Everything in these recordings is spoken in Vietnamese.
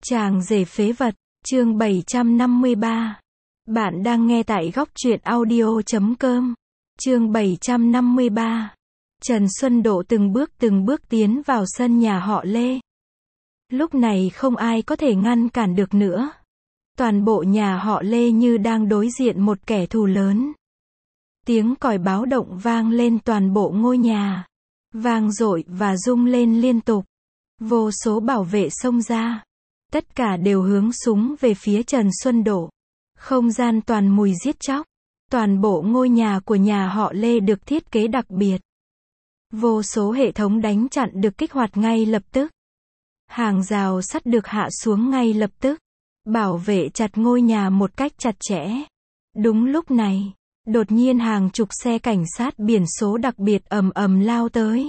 Chàng rể phế vật, chương 753. Bạn đang nghe tại góc truyện audio.com. Chương 753. Trần Xuân Độ từng bước tiến vào sân nhà họ Lê. Lúc này không ai có thể ngăn cản được nữa. Toàn bộ nhà họ Lê như đang đối diện một kẻ thù lớn. Tiếng còi báo động vang lên toàn bộ ngôi nhà. Vang dội và rung lên liên tục. Vô số bảo vệ xông ra. Tất cả đều hướng súng về phía Trần Xuân Độ. Không gian toàn mùi giết chóc. Toàn bộ ngôi nhà của nhà họ Lê được thiết kế đặc biệt. Vô số hệ thống đánh chặn được kích hoạt ngay lập tức. Hàng rào sắt được hạ xuống ngay lập tức. Bảo vệ chặt ngôi nhà một cách chặt chẽ. Đúng lúc này, đột nhiên hàng chục xe cảnh sát biển số đặc biệt ầm ầm lao tới.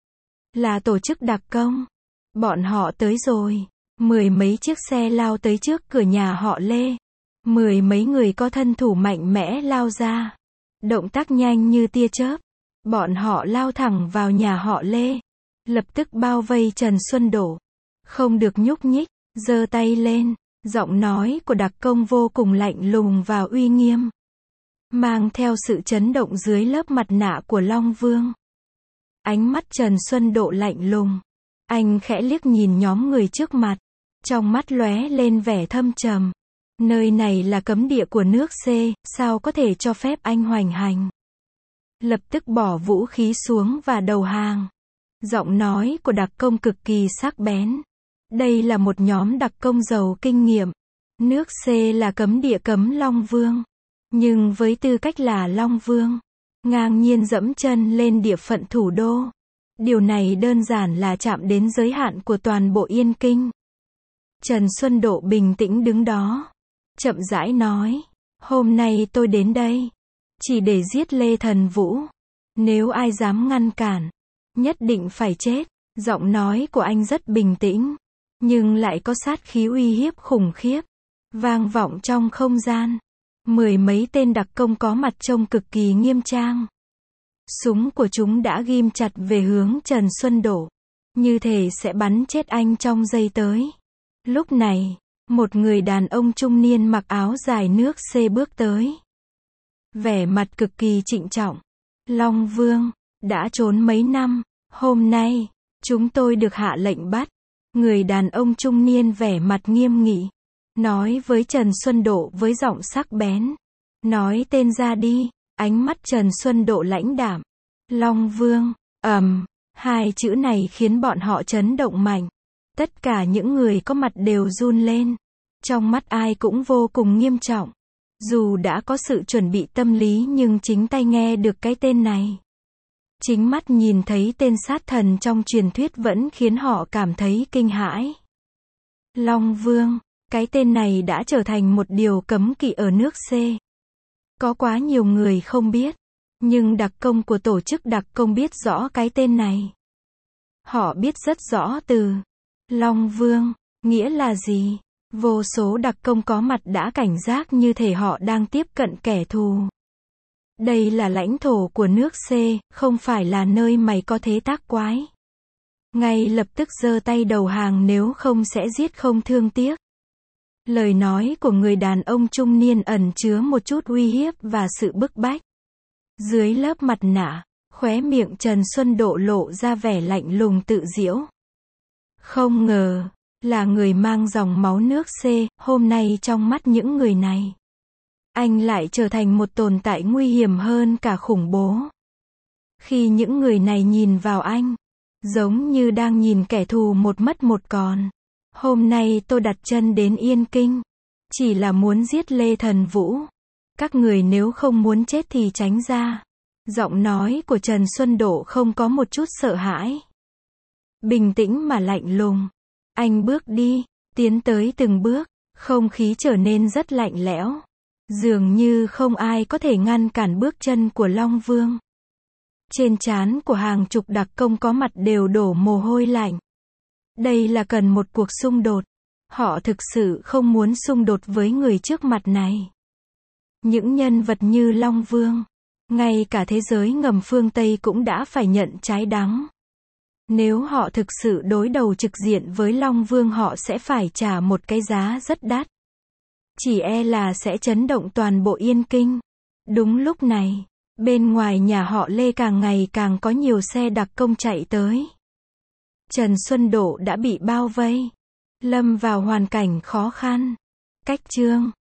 Là tổ chức đặc công. Bọn họ tới rồi. Mười mấy chiếc xe lao tới trước cửa nhà họ Lê. Mười mấy người có thân thủ mạnh mẽ lao ra. Động tác nhanh như tia chớp. Bọn họ lao thẳng vào nhà họ Lê. Lập tức bao vây Trần Xuân Độ. Không được nhúc nhích, giơ tay lên. Giọng nói của đặc công vô cùng lạnh lùng và uy nghiêm. Mang theo sự chấn động dưới lớp mặt nạ của Long Vương. Ánh mắt Trần Xuân Độ lạnh lùng. Anh khẽ liếc nhìn nhóm người trước mặt. Trong mắt lóe lên vẻ thâm trầm. Nơi này là cấm địa của nước C, sao có thể cho phép anh hoành hành. Lập tức bỏ vũ khí xuống và đầu hàng. Giọng nói của đặc công cực kỳ sắc bén. Đây là một nhóm đặc công giàu kinh nghiệm. Nước C là cấm địa cấm Long Vương. Nhưng với tư cách là Long Vương, ngang nhiên dẫm chân lên địa phận thủ đô. Điều này đơn giản là chạm đến giới hạn của toàn bộ Yên Kinh. Trần Xuân Độ bình tĩnh đứng đó. Chậm rãi nói. Hôm nay tôi đến đây. Chỉ để giết Lê Thần Vũ. Nếu ai dám ngăn cản. Nhất định phải chết. Giọng nói của anh rất bình tĩnh. Nhưng lại có sát khí uy hiếp khủng khiếp. Vang vọng trong không gian. Mười mấy tên đặc công có mặt trông cực kỳ nghiêm trang. Súng của chúng đã ghim chặt về hướng Trần Xuân Độ. Như thể sẽ bắn chết anh trong giây tới. Lúc này, một người đàn ông trung niên mặc áo dài nước C bước tới. Vẻ mặt cực kỳ trịnh trọng. Long Vương, đã trốn mấy năm, hôm nay, chúng tôi được hạ lệnh bắt. Người đàn ông trung niên vẻ mặt nghiêm nghị. Nói với Trần Xuân Độ với giọng sắc bén. Nói tên ra đi. Ánh mắt Trần Xuân Độ lãnh đạm. Long Vương, hai chữ này khiến bọn họ chấn động mạnh. Tất cả những người có mặt đều run lên. Trong mắt ai cũng vô cùng nghiêm trọng. Dù đã có sự chuẩn bị tâm lý nhưng chính tay nghe được cái tên này. Chính mắt nhìn thấy tên sát thần trong truyền thuyết vẫn khiến họ cảm thấy kinh hãi. Long Vương, cái tên này đã trở thành một điều cấm kỵ ở nước C. Có quá nhiều người không biết. Nhưng đặc công của tổ chức đặc công biết rõ cái tên này. Họ biết rất rõ từ Long Vương, nghĩa là gì? Vô số đặc công có mặt đã cảnh giác như thể họ đang tiếp cận kẻ thù. Đây là lãnh thổ của nước C, không phải là nơi mày có thế tác quái. Ngay lập tức giơ tay đầu hàng nếu không sẽ giết không thương tiếc. Lời nói của người đàn ông trung niên ẩn chứa một chút uy hiếp và sự bức bách. Dưới lớp mặt nạ, khóe miệng Trần Xuân Độ lộ ra vẻ lạnh lùng tự giễu. Không ngờ, là người mang dòng máu nước C, hôm nay trong mắt những người này. Anh lại trở thành một tồn tại nguy hiểm hơn cả khủng bố. Khi những người này nhìn vào anh, giống như đang nhìn kẻ thù một mất một còn. Hôm nay tôi đặt chân đến Yên Kinh. Chỉ là muốn giết Lê Thần Vũ. Các người nếu không muốn chết thì tránh ra. Giọng nói của Trần Xuân Độ không có một chút sợ hãi. Bình tĩnh mà lạnh lùng. Anh bước đi, tiến tới từng bước. Không khí trở nên rất lạnh lẽo. Dường như không ai có thể ngăn cản bước chân của Long Vương. Trên trán của hàng chục đặc công có mặt đều đổ mồ hôi lạnh. Đây là cần một cuộc xung đột. Họ thực sự không muốn xung đột với người trước mặt này. Những nhân vật như Long Vương, ngay cả thế giới ngầm phương Tây cũng đã phải nhận trái đắng. Nếu họ thực sự đối đầu trực diện với Long Vương họ sẽ phải trả một cái giá rất đắt. Chỉ e là sẽ chấn động toàn bộ Yên Kinh. Đúng lúc này, bên ngoài nhà họ Lê càng ngày càng có nhiều xe đặc công chạy tới. Trần Xuân Độ đã bị bao vây, lâm vào hoàn cảnh khó khăn. Cách chương